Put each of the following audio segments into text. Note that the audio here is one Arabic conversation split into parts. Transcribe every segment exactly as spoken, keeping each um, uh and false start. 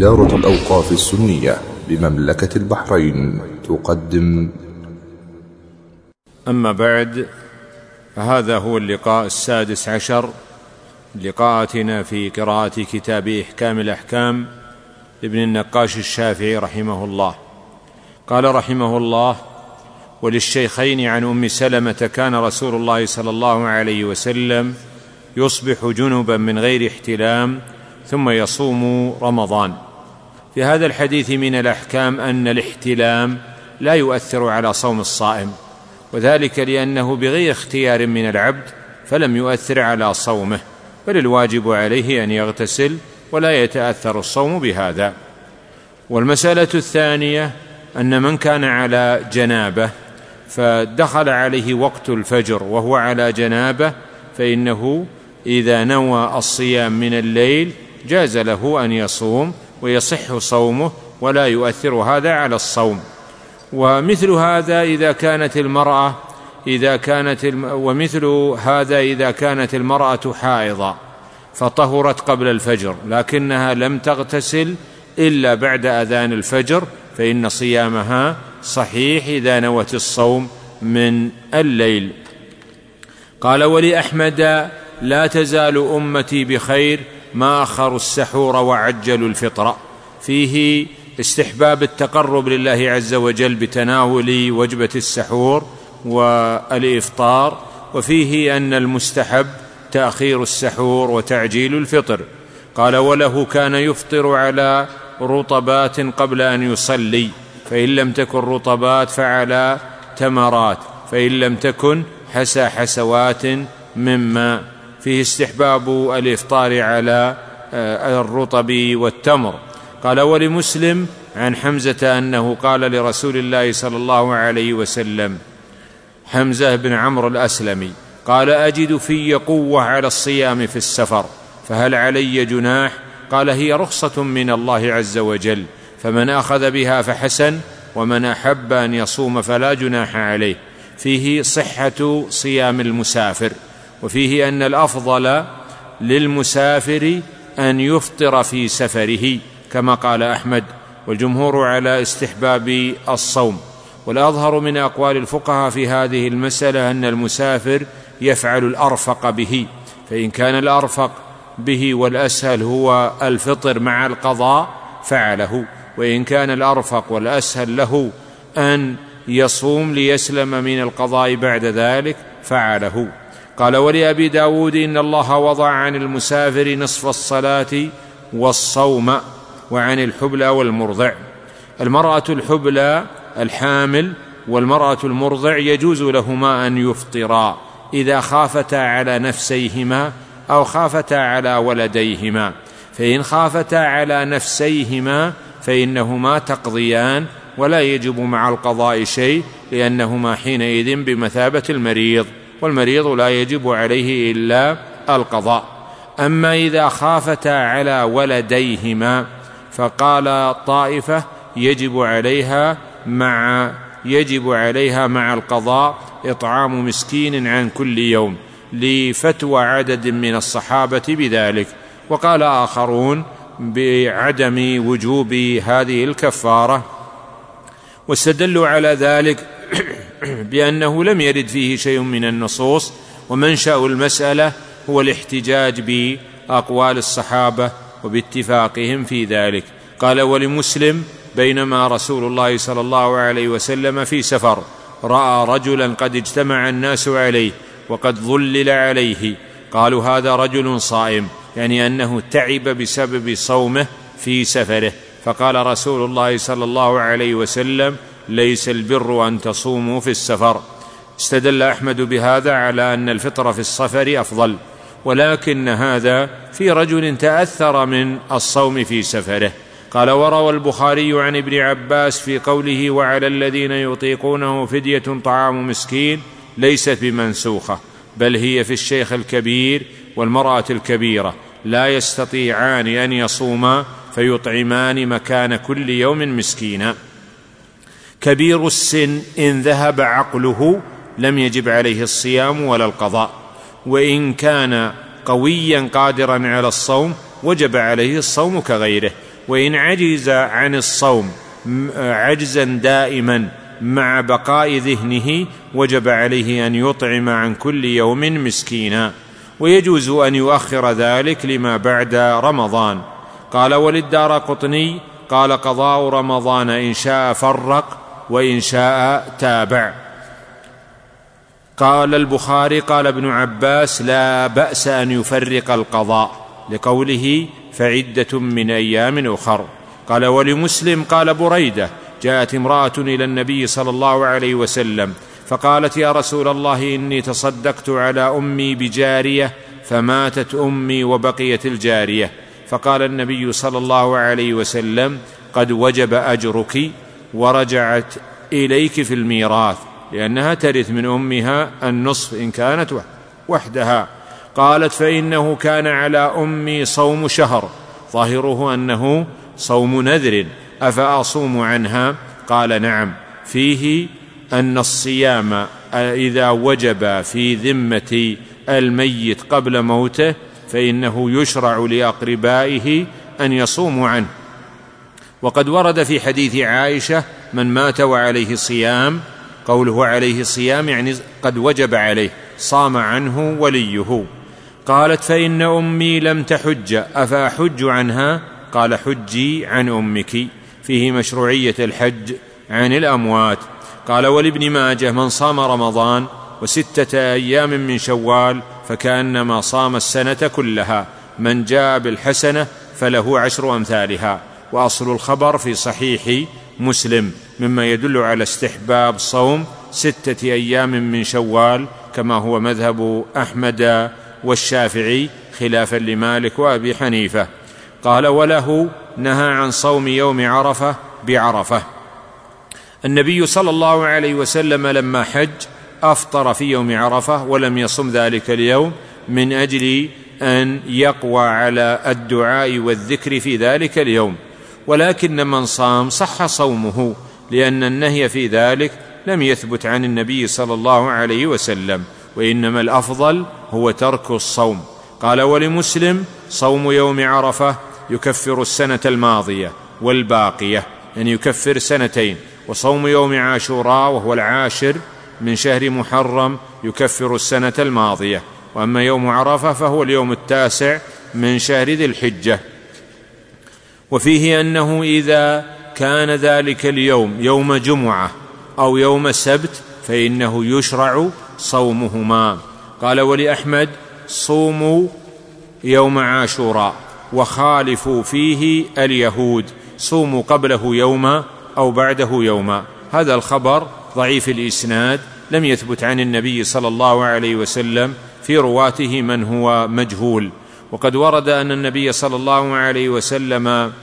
دارة الأوقاف السنية بمملكة البحرين تقدم. أما بعد، فهذا هو اللقاء السادس عشر لقاءاتنا في قراءة كتاب إحكام الأحكام لابن النقاش الشافعي رحمه الله. قال رحمه الله: وللشيخين عن أم سلمة كان رسول الله صلى الله عليه وسلم يصبح جنبا من غير احتلام ثم يصوم رمضان. في هذا الحديث من الأحكام أن الاحتلام لا يؤثر على صوم الصائم، وذلك لأنه بغير اختيار من العبد فلم يؤثر على صومه، بل الواجب عليه أن يغتسل ولا يتأثر الصوم بهذا. والمسألة الثانية أن من كان على جنابه فدخل عليه وقت الفجر وهو على جنابه، فإنه إذا نوى الصيام من الليل جاز له أن يصوم ويصح صومه ولا يؤثر هذا على الصوم. ومثل هذا إذا كانت المرأة إذا كانت الم... ومثل هذا إذا كانت المرأة حائضة فطهرت قبل الفجر لكنها لم تغتسل إلا بعد أذان الفجر، فإن صيامها صحيح إذا نوت الصوم من الليل. قال: ولأحمد: لا تزال أمتي بخير ما أخروا السحور وعجلوا الفطر. فيه استحباب التقرب لله عز وجل بتناول وجبة السحور والإفطار، وفيه أن المستحب تأخير السحور وتعجيل الفطر. قال: وله كان يفطر على رطبات قبل أن يصلي، فإن لم تكن رطبات فعلى تمرات، فإن لم تكن حسى حسوات مما. فيه استحباب الإفطار على الرطب والتمر. قال: ولمسلم عن حمزة أنه قال لرسول الله صلى الله عليه وسلم، حمزة بن عمرو الأسلمي، قال: أجد في قوة على الصيام في السفر، فهل علي جناح؟ قال: هي رخصة من الله عز وجل، فمن أخذ بها فحسن، ومن أحب أن يصوم فلا جناح عليه. فيه صحة صيام المسافر، وفيه أن الأفضل للمسافر أن يفطر في سفره كما قال أحمد، والجمهور على استحباب الصوم. والأظهر من أقوال الفقهاء في هذه المسألة أن المسافر يفعل الأرفق به، فإن كان الأرفق به والأسهل هو الفطر مع القضاء فعله، وإن كان الأرفق والأسهل له أن يصوم ليسلم من القضاء بعد ذلك فعله. قال: ولأبي داود: إن الله وضع عن المسافر نصف الصلاة والصوم وعن الحبلى والمرضع. المرأة الحبلى الحامل والمرأة المرضع يجوز لهما أن يفطرا إذا خافتا على نفسيهما أو خافتا على ولديهما، فإن خافتا على نفسيهما فإنهما تقضيان ولا يجب مع القضاء شيء، لأنهما حينئذ بمثابة المريض، والمريض لا يجب عليه إلا القضاء. أما إذا خافتا على ولديهما فقال طائفة يجب عليها مع يجب عليها مع القضاء إطعام مسكين عن كل يوم، لفتوى عدد من الصحابة بذلك. وقال آخرون بعدم وجوب هذه الكفارة، واستدلوا على ذلك بأنه لم يرد فيه شيء من النصوص، ومنشأ المسألة هو الاحتجاج بأقوال الصحابة وباتفاقهم في ذلك. قال: ولمسلم: بينما رسول الله صلى الله عليه وسلم في سفر رأى رجلا قد اجتمع الناس عليه وقد ظلل عليه، قالوا: هذا رجل صائم، يعني أنه تعب بسبب صومه في سفره، فقال رسول الله صلى الله عليه وسلم: ليس البر أن تصوموا في السفر. استدل أحمد بهذا على أن الفطر في السفر أفضل، ولكن هذا في رجل تأثر من الصوم في سفره. قال: وروى البخاري عن ابن عباس في قوله: وعلى الذين يطيقونه فدية طعام مسكين، ليست بمنسوخة، بل هي في الشيخ الكبير والمرأة الكبيرة، لا يستطيعان أن يصوما فيطعمان مكان كل يوم مسكينا. كبير السن إن ذهب عقله لم يجب عليه الصيام ولا القضاء، وإن كان قويا قادرا على الصوم وجب عليه الصوم كغيره. وإن عجز عن الصوم عجزا دائما مع بقاء ذهنه وجب عليه أن يطعم عن كل يوم مسكينا، ويجوز أن يؤخر ذلك لما بعد رمضان. قال وللدارقطني قال قضاء رمضان إن شاء فرق وإن شاء تابع. قال البخاري قال ابن عباس لا بأس أن يفرق القضاء لقوله فعدة من أيام أخر. قال ولمسلم قال بريدة جاءت امرأة إلى النبي صلى الله عليه وسلم فقالت يا رسول الله إني تصدقت على أمي بجارية فماتت أمي وبقيت الجارية، فقال النبي صلى الله عليه وسلم قد وجب أجرك ورجعت إليك في الميراث لأنها ترث من أمها النصف إن كانت وحدها. قالت فإنه كان على أمي صوم شهر ظاهره أنه صوم نذر أفأصوم عنها؟ قال نعم، فيه أن الصيام إذا وجب في ذمة الميت قبل موته فإنه يشرع لأقربائه أن يصوموا عنه. وقد ورد في حديث عائشة من مات وعليه صيام، قوله عليه صيام يعني قد وجب عليه، صام عنه وليه. قالت فإن أمي لم تحج أفأحج عنها؟ قال حجي عن أمك، فيه مشروعية الحج عن الأموات. قال ولابن ماجه من صام رمضان وستة أيام من شوال فكأنما صام السنة كلها، من جاء بالحسنة فله عشر أمثالها. وأصل الخبر في صحيح مسلم مما يدل على استحباب صوم ستة أيام من شوال كما هو مذهب أحمد والشافعي خلافا لمالك وأبي حنيفة. قال وله نهى عن صوم يوم عرفة بعرفة. النبي صلى الله عليه وسلم لما حج أفطر في يوم عرفة ولم يصم ذلك اليوم من أجل أن يقوى على الدعاء والذكر في ذلك اليوم، ولكن من صام صح صومه لأن النهي في ذلك لم يثبت عن النبي صلى الله عليه وسلم، وإنما الأفضل هو ترك الصوم. قال ولمسلم صوم يوم عرفة يكفر السنة الماضية والباقية، يعني يكفر سنتين، وصوم يوم عاشوراء وهو العاشر من شهر محرم يكفر السنة الماضية، وأما يوم عرفة فهو اليوم التاسع من شهر ذي الحجة. وفيه أنه إذا كان ذلك اليوم يوم جمعة أو يوم سبت فإنه يشرع صومهما. قال ولأحمد صوموا يوم عاشوراء وخالفوا فيه اليهود، صوموا قبله يوما أو بعده يوما. هذا الخبر ضعيف الإسناد لم يثبت عن النبي صلى الله عليه وسلم، في رواته من هو مجهول. وقد ورد أن النبي صلى الله عليه وسلم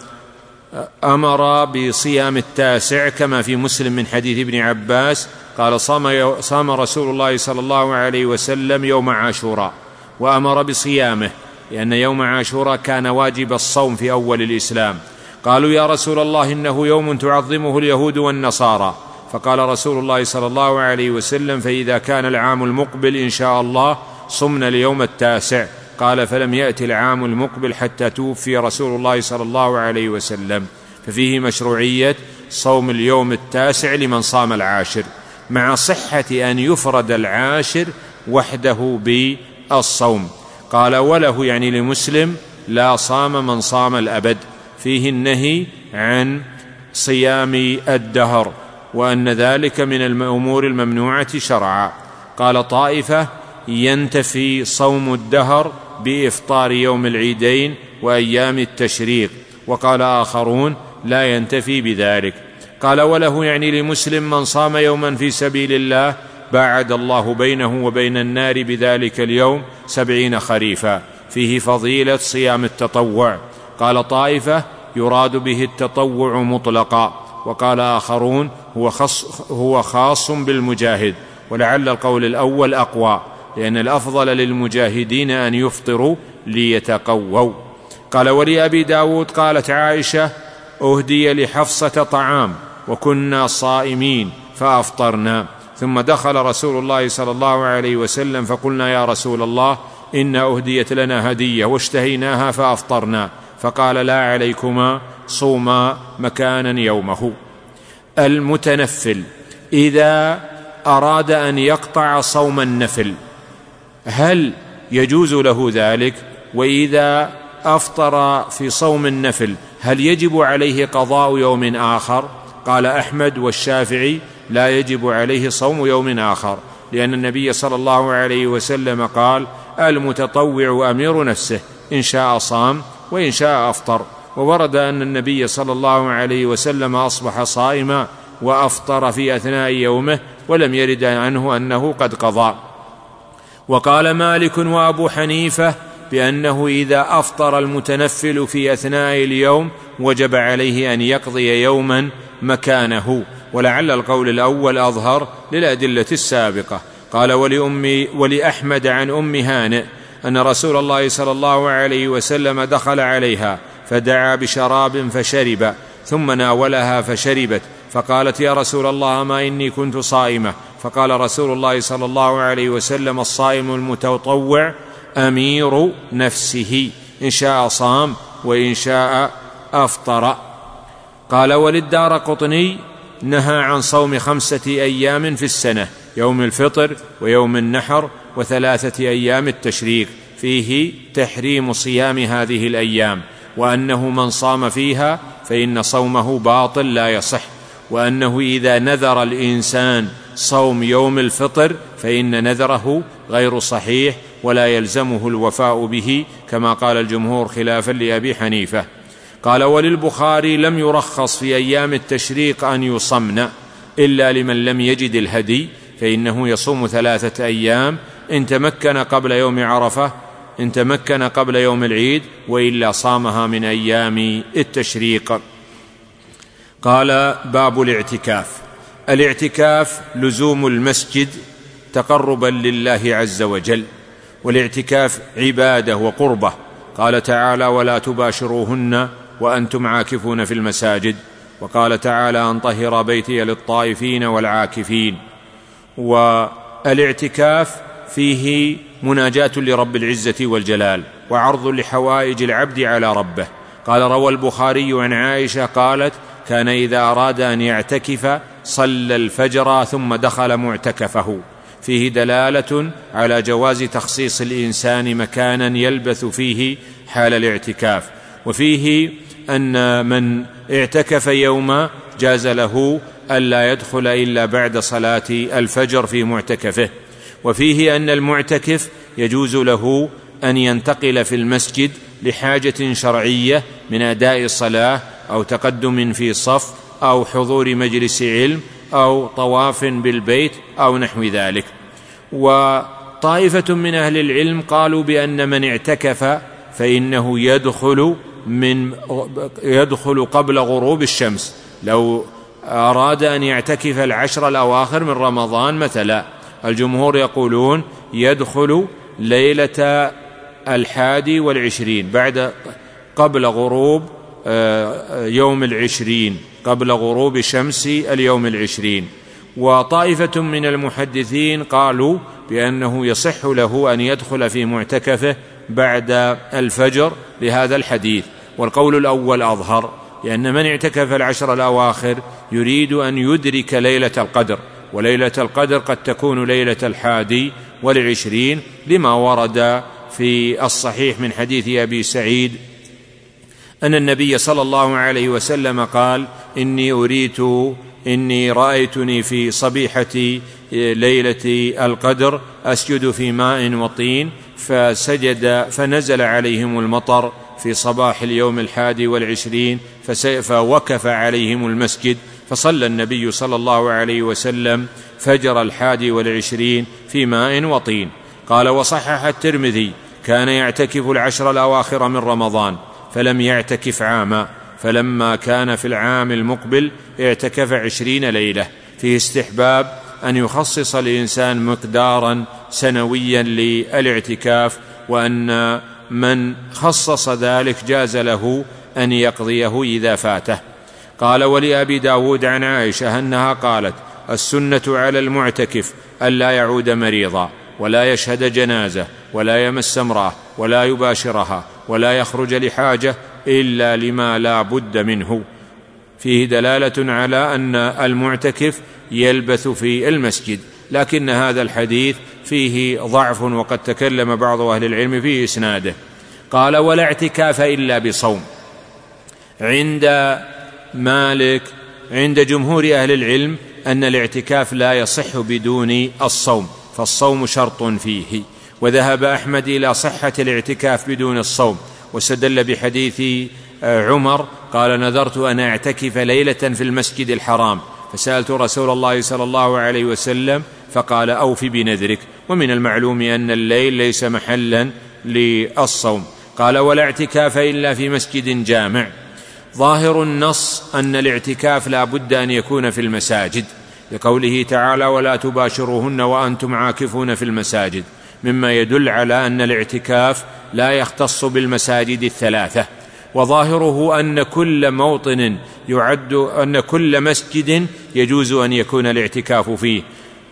أمر بصيام التاسع كما في مسلم من حديث ابن عباس قال صام, صام رسول الله صلى الله عليه وسلم يوم عاشوراء وأمر بصيامه، لأن يوم عاشوراء كان واجب الصوم في أول الإسلام. قالوا يا رسول الله إنه يوم تعظمه اليهود والنصارى، فقال رسول الله صلى الله عليه وسلم فإذا كان العام المقبل إن شاء الله صمنا اليوم التاسع. قال فلم يأتي العام المقبل حتى توفي رسول الله صلى الله عليه وسلم، ففيه مشروعية صوم اليوم التاسع لمن صام العاشر، مع صحة أن يفرد العاشر وحده بالصوم. قال وله يعني لمسلم لا صام من صام الأبد، فيه النهي عن صيام الدهر وأن ذلك من الأمور الممنوعة شرعا. قال طائفة ينتفي صوم الدهر بإفطار يوم العيدين وأيام التشريق، وقال آخرون لا ينتفي بذلك. قال وله يعني لمسلم من صام يوما في سبيل الله باعد الله بينه وبين النار بذلك اليوم سبعين خريفا، فيه فضيلة صيام التطوع. قال طائفة يراد به التطوع مطلقا، وقال آخرون هو خاص, هو خاص بالمجاهد، ولعل القول الأول أقوى لأن الأفضل للمجاهدين أن يفطروا ليتقووا. قال ولأبي داود قالت عائشة أهدي لحفصة طعام وكنا صائمين فأفطرنا، ثم دخل رسول الله صلى الله عليه وسلم فقلنا يا رسول الله إن أهديت لنا هدية واشتهيناها فأفطرنا، فقال لا عليكما صوما مكانا يومه. المتنفل إذا أراد أن يقطع صوم النفل هل يجوز له ذلك؟ وإذا أفطر في صوم النفل هل يجب عليه قضاء يوم آخر؟ قال أحمد والشافعي لا يجب عليه صوم يوم آخر، لأن النبي صلى الله عليه وسلم قال المتطوع أمير نفسه، إن شاء صام وإن شاء أفطر. وورد أن النبي صلى الله عليه وسلم أصبح صائما وأفطر في أثناء يومه ولم يرد عنه أنه قد قضى. وقال مالك وأبو حنيفة بأنه إذا أفطر المتنفل في أثناء اليوم وجب عليه أن يقضي يوما مكانه، ولعل القول الأول أظهر للأدلة السابقة. قال ولأمي ولأحمد عن أم هانئ أن رسول الله صلى الله عليه وسلم دخل عليها فدعا بشراب فشرب، ثم ناولها فشربت، فقالت يا رسول الله ما إني كنت صائمة. فقال رسول الله صلى الله عليه وسلم الصائم المتطوع أمير نفسه، إن شاء صام وإن شاء أفطر. قال وللدارقطني نهى عن صوم خمسة أيام في السنة، يوم الفطر ويوم النحر وثلاثة أيام التشريق، فيه تحريم صيام هذه الأيام، وأنه من صام فيها فإن صومه باطل لا يصح، وأنه إذا نذر الإنسان صوم يوم الفطر فإن نذره غير صحيح ولا يلزمه الوفاء به، كما قال الجمهور خلافا لأبي حنيفة. قال وللبخاري لم يرخص في أيام التشريق أن يصمن إلا لمن لم يجد الهدي، فإنه يصوم ثلاثة أيام إن تمكن قبل يوم عرفة، إن تمكن قبل يوم العيد، وإلا صامها من أيام التشريق. قال باب الاعتكاف. الاعتكاف لزوم المسجد تقربا لله عز وجل، والاعتكاف عبادة وقربة. قال تعالى ولا تباشروهن وأنتم عاكفون في المساجد، وقال تعالى أن طهر بيتي للطائفين والعاكفين. والاعتكاف فيه مناجاة لرب العزة والجلال وعرض لحوائج العبد على ربه. قال روى البخاري عن عائشة قالت كان إذا أراد أن يعتكف صلى الفجر ثم دخل معتكفه، فيه دلالة على جواز تخصيص الإنسان مكانا يلبث فيه حال الاعتكاف. وفيه أن من اعتكف يوما جاز له ألا يدخل إلا بعد صلاة الفجر في معتكفه. وفيه أن المعتكف يجوز له أن ينتقل في المسجد لحاجة شرعية من أداء الصلاة أو تقدم في صف أو حضور مجلس علم أو طواف بالبيت أو نحو ذلك. وطائفة من أهل العلم قالوا بأن من اعتكف فإنه يدخل من يدخل قبل غروب الشمس، لو أراد أن يعتكف العشر الأواخر من رمضان مثلا، الجمهور يقولون يدخل ليلة الحادي والعشرين بعد قبل غروب يوم العشرين، قبل غروب شمس اليوم العشرين. وطائفة من المحدثين قالوا بأنه يصح له أن يدخل في معتكفه بعد الفجر لهذا الحديث، والقول الأول أظهر، لأن من اعتكف العشر الأواخر يريد أن يدرك ليلة القدر، وليلة القدر قد تكون ليلة الحادي والعشرين، لما ورد في الصحيح من حديث أبي سعيد أن النبي صلى الله عليه وسلم قال إني أريت إني رأيتني في صبيحة ليلة القدر أسجد في ماء وطين، فسجد فنزل عليهم المطر في صباح اليوم الحادي والعشرين، فوقف عليهم المسجد، فصلى النبي صلى الله عليه وسلم فجر الحادي والعشرين في ماء وطين. قال وصحح الترمذي كان يعتكف العشر الأواخر من رمضان فلم يعتكف عاما، فلما كان في العام المقبل اعتكف عشرين ليلة. فيه استحباب أن يخصص الإنسان مقدارا سنويا للاعتكاف، وأن من خصص ذلك جاز له أن يقضيه إذا فاته. قال ولأبي داود عن عائشة أنها قالت السنة على المعتكف ألا يعود مريضا ولا يشهد جنازة ولا يمس امرأة ولا يباشرها ولا يخرج لحاجة إلا لما لا بد منه. فيه دلالة على أن المعتكف يلبث في المسجد، لكن هذا الحديث فيه ضعف، وقد تكلم بعض أهل العلم في إسناده. قال: ولا اعتكاف إلا بصوم. عند مالك عند جمهور أهل العلم أن الاعتكاف لا يصح بدون الصوم، فالصوم شرط فيه. وذهب أحمد إلى صحة الاعتكاف بدون الصوم، واستدل بحديث عمر قال: نذرت أن أعتكف ليلة في المسجد الحرام، فسألت رسول الله صلى الله عليه وسلم فقال: أوف بنذرك. ومن المعلوم أن الليل ليس محلا للصوم. قال: ولا اعتكاف إلا في مسجد جامع. ظاهر النص أن الاعتكاف لا بد أن يكون في المساجد، لقوله تعالى: ولا تباشروهن وأنتم عاكفون في المساجد، مما يدل على أن الاعتكاف لا يختص بالمساجد الثلاثة. وظاهره أن كل موطن يعد أن كل مسجد يجوز أن يكون الاعتكاف فيه،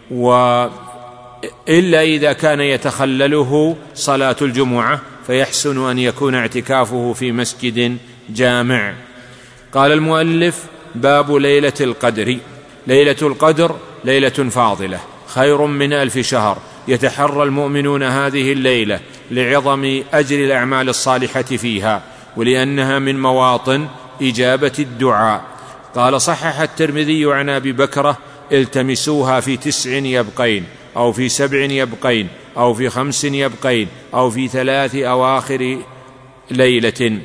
وإلا إذا كان يتخلله صلاة الجمعة فيحسن أن يكون اعتكافه في مسجد جامع. قال المؤلف: باب ليلة القدر. ليلة القدر ليلة فاضلة خير من ألف شهر، يتحرى المؤمنون هذه الليلة لعظم أجر الأعمال الصالحة فيها، ولأنها من مواطن إجابة الدعاء. قال: صحح الترمذي عن أبي بكرة: التمسوها في تسع يبقين، أو في سبع يبقين، أو في خمس يبقين، أو في ثلاث أواخر ليلة.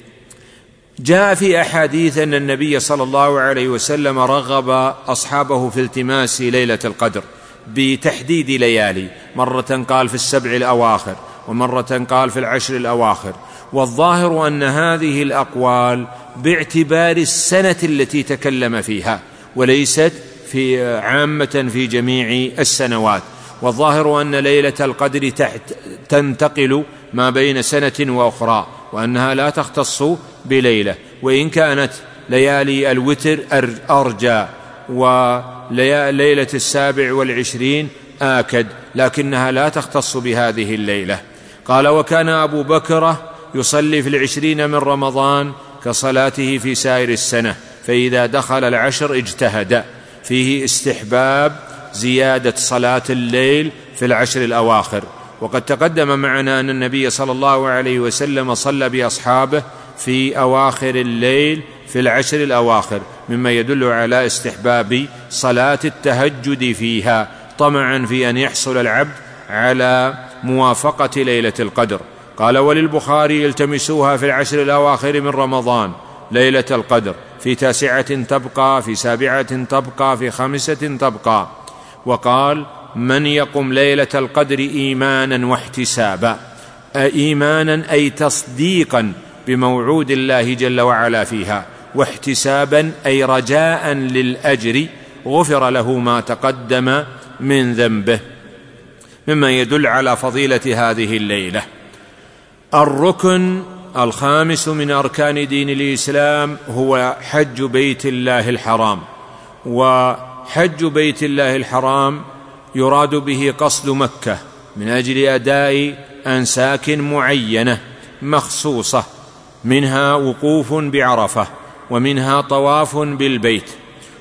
جاء في أحاديث أن النبي صلى الله عليه وسلم رغب أصحابه في التماس ليلة القدر بتحديد ليالي، مرة قال في السبع الأواخر، ومرة قال في العشر الأواخر. والظاهر أن هذه الأقوال باعتبار السنة التي تكلم فيها، وليست في عامة في جميع السنوات. والظاهر أن ليلة القدر تنتقل ما بين سنة وأخرى، وأنها لا تختص بليلة، وإن كانت ليالي الوتر أرجى وليلة السابع والعشرين آكد، لكنها لا تختص بهذه الليلة. قال: وكان أبو بكر يصلي في العشرين من رمضان كصلاته في سائر السنة، فإذا دخل العشر اجتهد. فيه استحباب زيادة صلاة الليل في العشر الأواخر. وقد تقدم معنا أن النبي صلى الله عليه وسلم صلى بأصحابه في أواخر الليل في العشر الأواخر، مما يدل على استحباب صلاة التهجد فيها، طمعا في أن يحصل العبد على موافقة ليلة القدر. قال: وللبخاري: التمسوها في العشر الأواخر من رمضان ليلة القدر، في تاسعة تبقى، في سابعة تبقى، في خامسة تبقى. وقال: من يقم ليلة القدر إيمانا واحتسابا. إيمانا أي تصديقا بموعود الله جل وعلا فيها، واحتسابا أي رجاء للأجر، غفر له ما تقدم من ذنبه، مما يدل على فضيلة هذه الليلة. الركن الخامس من أركان دين الإسلام هو حج بيت الله الحرام. وحج بيت الله الحرام يراد به قصد مكة من أجل أداء أنساك معينة مخصوصة، منها وقوف بعرفة، ومنها طواف بالبيت.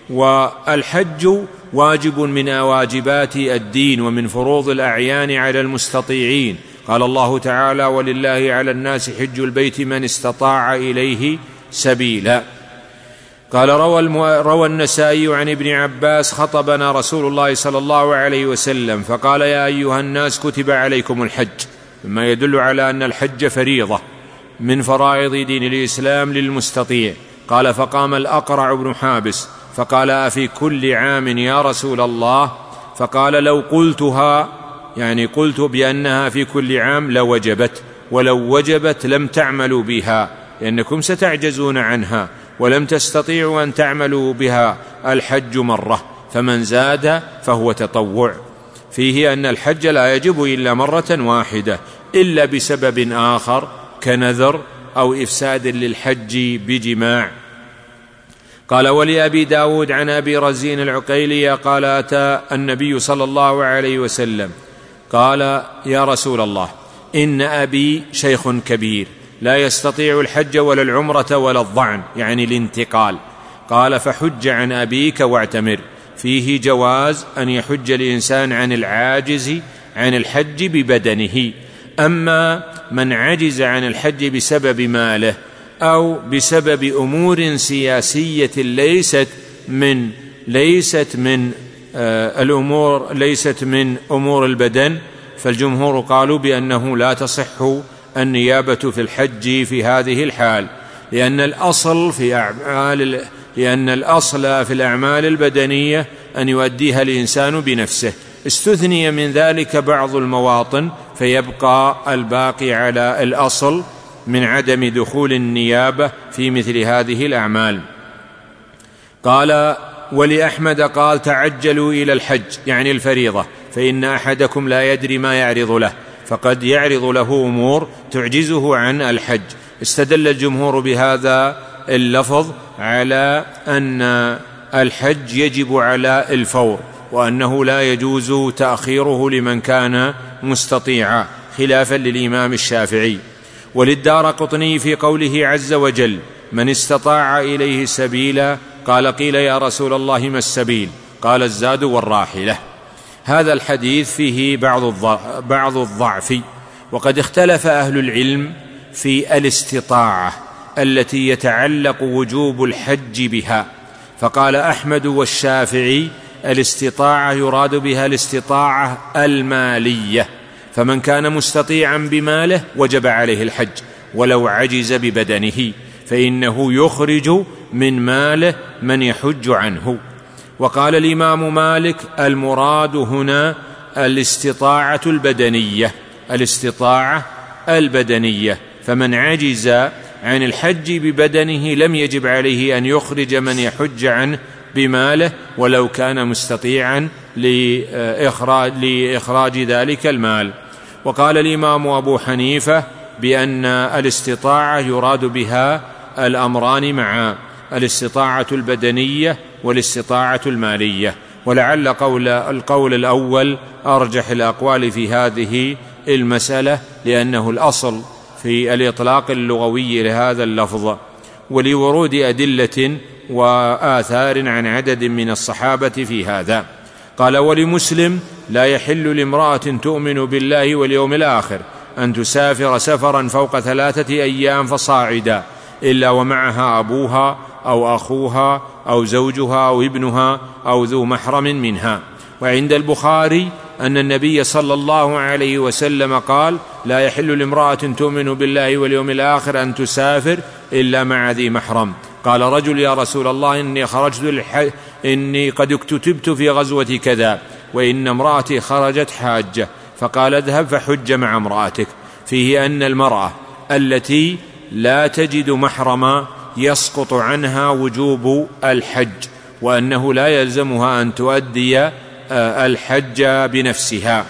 والحج واجب من واجبات الدين ومن فروض الأعيان على المستطيعين. قال الله تعالى: ولله على الناس حج البيت من استطاع إليه سبيلا. قال: روى, المو... روى النسائي عن ابن عباس: خطبنا رسول الله صلى الله عليه وسلم فقال: يا أيها الناس كتب عليكم الحج، مما يدل على أن الحج فريضة من فرائض دين الإسلام للمستطيع. قال: فقام الأقرع بن حابس فقال: أفي كل عام يا رسول الله؟ فقال: لو قلتها، يعني قلت بأنها في كل عام، لوجبت، ولو وجبت لم تعملوا بها، لأنكم ستعجزون عنها، ولم تستطيعوا أن تعملوا بها الحج مرة، فمن زاد فهو تطوع. فيه أن الحج لا يجب إلا مرة واحدة، إلا بسبب آخر كنذر أو إفساد للحج بجماع. قال: ولأبي داود عن أبي رزين العقيلي قال: أتى النبي صلى الله عليه وسلم قال: يا رسول الله، إن أبي شيخ كبير لا يستطيع الحج ولا العمرة ولا الظعن، يعني الانتقال. قال: فحج عن أبيك واعتمر. فيه جواز أن يحج الإنسان عن العاجز عن الحج ببدنه. أما من عجز عن الحج بسبب ماله أو بسبب أمور سياسية ليست من ليست من آه الأمور ليست من أمور البدن، فالجمهور قالوا بأنه لا تصح النيابة في الحج في هذه الحال، لأن الأصل في أعمال لأن الأصل في الأعمال البدنية أن يؤديها الإنسان بنفسه. استثني من ذلك بعض المواطن، فيبقى الباقي على الأصل من عدم دخول النيابة في مثل هذه الأعمال. قال: ولأحمد قال: تعجلوا إلى الحج، يعني الفريضة، فإن أحدكم لا يدري ما يعرض له، فقد يعرض له أمور تعجزه عن الحج. استدل الجمهور بهذا اللفظ على أن الحج يجب على الفور، وأنه لا يجوز تأخيره لمن كان مستطيعا، خلافا للإمام الشافعي. وللدارقطني في قوله عز وجل: من استطاع إليه سبيلا، قال: قيل يا رسول الله ما السبيل؟ قال: الزاد والراحلة. هذا الحديث فيه بعض الضعف، وقد اختلف أهل العلم في الاستطاعة التي يتعلق وجوب الحج بها. فقال أحمد والشافعي: الاستطاعة يراد بها الاستطاعة المالية، فمن كان مستطيعا بماله وجب عليه الحج ولو عجز ببدنه، فإنه يخرج من ماله من يحج عنه. وقال الإمام مالك: المراد هنا الاستطاعة البدنية الاستطاعة البدنية فمن عجز عن الحج ببدنه لم يجب عليه أن يخرج من يحج عنه بماله ولو كان مستطيعا لإخراج, لإخراج ذلك المال. وقال الإمام أبو حنيفة بأن الاستطاعة يراد بها الأمران معا، الاستطاعة البدنية والاستطاعة المالية، ولعل قول القول الأول أرجح الأقوال في هذه المسألة، لأنه الأصل في الإطلاق اللغوي لهذا اللفظ، ولورود أدلة وآثار عن عدد من الصحابة في هذا. قال: ولمسلم: لا يحل لامرأة تؤمن بالله واليوم الآخر أن تسافر سفرا فوق ثلاثة أيام فصاعدا إلا ومعها أبوها أو أخوها أو زوجها أو ابنها أو ذو محرم منها. وعند البخاري أن النبي صلى الله عليه وسلم قال: لا يحل لامرأة تؤمن بالله واليوم الآخر أن تسافر إلا مع ذي محرم. قال رجل: يا رسول الله، إني خرجت للحج إني قد اكتتبت في غزوة كذا وإن امرأتي خرجت حاجة. فقال: اذهب فحج مع امرأتك. فيه أن المرأة التي لا تجد محرما يسقط عنها وجوب الحج، وأنه لا يلزمها أن تؤدي الحج بنفسها.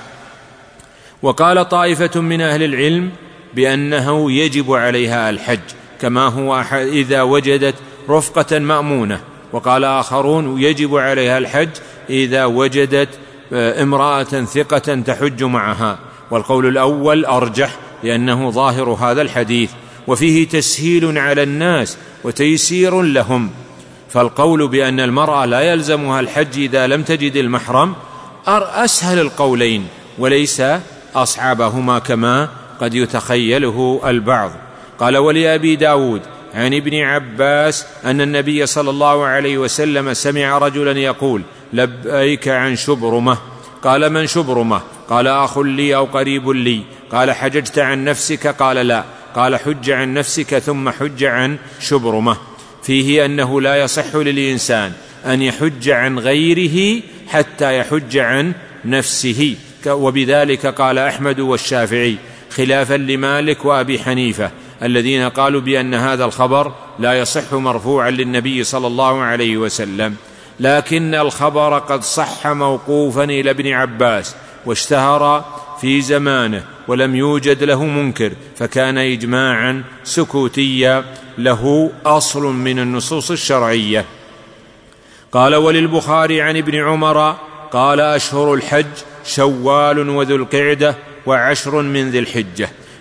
وقال طائفة من أهل العلم بأنه يجب عليها الحج كما هو إذا وجدت رفقة مأمونة، وقال آخرون يجب عليها الحج إذا وجدت امرأة ثقة تحج معها، والقول الأول أرجح لأنه ظاهر هذا الحديث، وفيه تسهيل على الناس وتيسير لهم. فالقول بأن المرأة لا يلزمها الحج إذا لم تجد المحرم أسهل القولين وليس أصعبهما كما قد يتخيله البعض. قال: ولأبي داود عن ابن عباس أن النبي صلى الله عليه وسلم سمع رجلا يقول: لبيك عن شبرمة. قال: من شبرمة؟ قال: أخ لي أو قريب لي. قال: حججت عن نفسك؟ قال: لا. قال: حج عن نفسك ثم حج عن شبرمة. فيه أنه لا يصح للإنسان أن يحج عن غيره حتى يحج عن نفسه، وبذلك قال أحمد والشافعي خلافا لمالك وأبي حنيفة الذين قالوا بأن هذا الخبر لا يصح مرفوعا للنبي صلى الله عليه وسلم، لكن الخبر قد صح موقوفا إلى ابن عباس واشتهر في زمانه ولم يوجد له منكر، فكان إجماعا سكوتيا له أصل من النصوص الشرعية. قال: وللبخاري عن ابن عمر قال: أشهر الحج شوال وذو القعدة وعشر من ذي الحجة.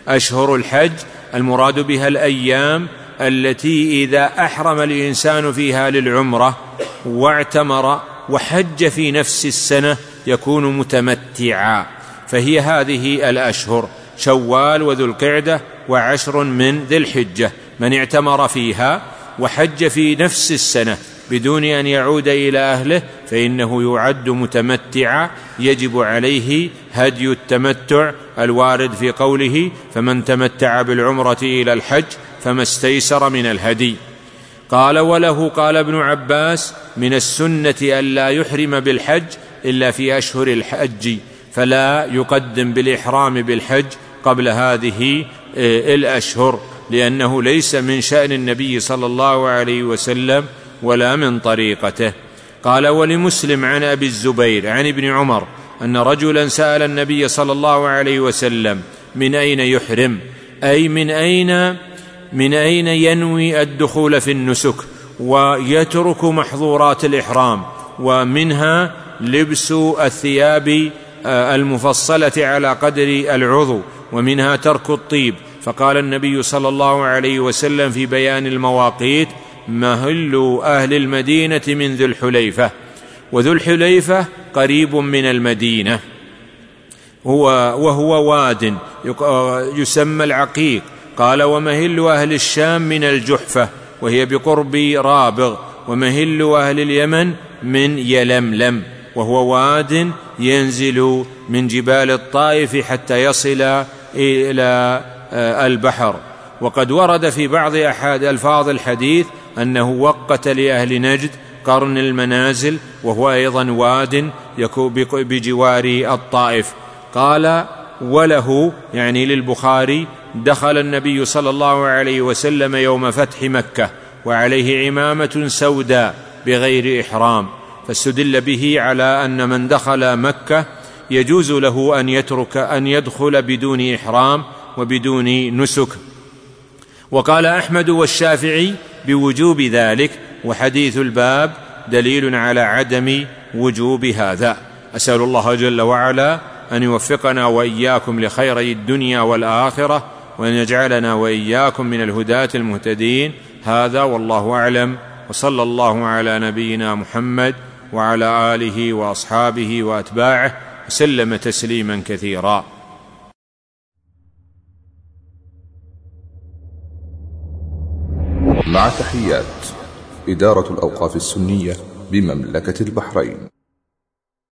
أشهر الحج المراد بها الأيام التي إذا أحرم الإنسان فيها للعمرة واعتمر وحج في نفس السنة يكون متمتعا، فهي هذه الأشهر: شوال وذو القعدة وعشر من ذي الحجة. من اعتمر فيها وحج في نفس السنة بدون أن يعود إلى أهله فإنه يعد متمتعا، يجب عليه هدي التمتع الوارد في قوله: فمن تمتع بالعمرة إلى الحج فما استيسر من الهدي. قال: وله قال ابن عباس: من السنة ألا يحرم بالحج إلا في أشهر الحج، فلا يقدم بالإحرام بالحج قبل هذه الأشهر، لأنه ليس من شأن النبي صلى الله عليه وسلم ولا من طريقته. قال: ولمسلم عن أبي الزبير عن ابن عمر أن رجلا سأل النبي صلى الله عليه وسلم: من أين يحرم؟ أي من أين من أين ينوي الدخول في النسك ويترك محظورات الإحرام، ومنها لبس الثياب المفصلة على قدر العضو، ومنها ترك الطيب. فقال النبي صلى الله عليه وسلم في بيان المواقيت: مهل أهل المدينة من ذو الحليفة، وذو الحليفة قريب من المدينة، هو وهو واد يسمى العقيق. قال: ومهل أهل الشام من الجحفة، وهي بقرب رابغ، ومهل أهل اليمن من يلملم، وهو واد ينزل من جبال الطائف حتى يصل إلى البحر. وقد ورد في بعض أحد ألفاظ الحديث أنه وقت لأهل نجد قرن المنازل، وهو أيضا واد يكون بجوار الطائف. قال: وله يعني للبخاري: دخل النبي صلى الله عليه وسلم يوم فتح مكة وعليه عمامة سوداء بغير إحرام، فاستدل به على أن من دخل مكة يجوز له أن يترك أن يدخل بدون إحرام وبدون نسك. وقال أحمد والشافعي بوجوب ذلك، وحديث الباب دليل على عدم وجوب هذا. أسأل الله جل وعلا أن يوفقنا وإياكم لخيري الدنيا والآخرة، وأن يجعلنا وإياكم من الهداة المهتدين. هذا والله أعلم، وصلى الله على نبينا محمد وعلى آله وأصحابه وأتباعه وسلم تسليما كثيرا. مع تحيات إدارة الأوقاف السنية بمملكة البحرين.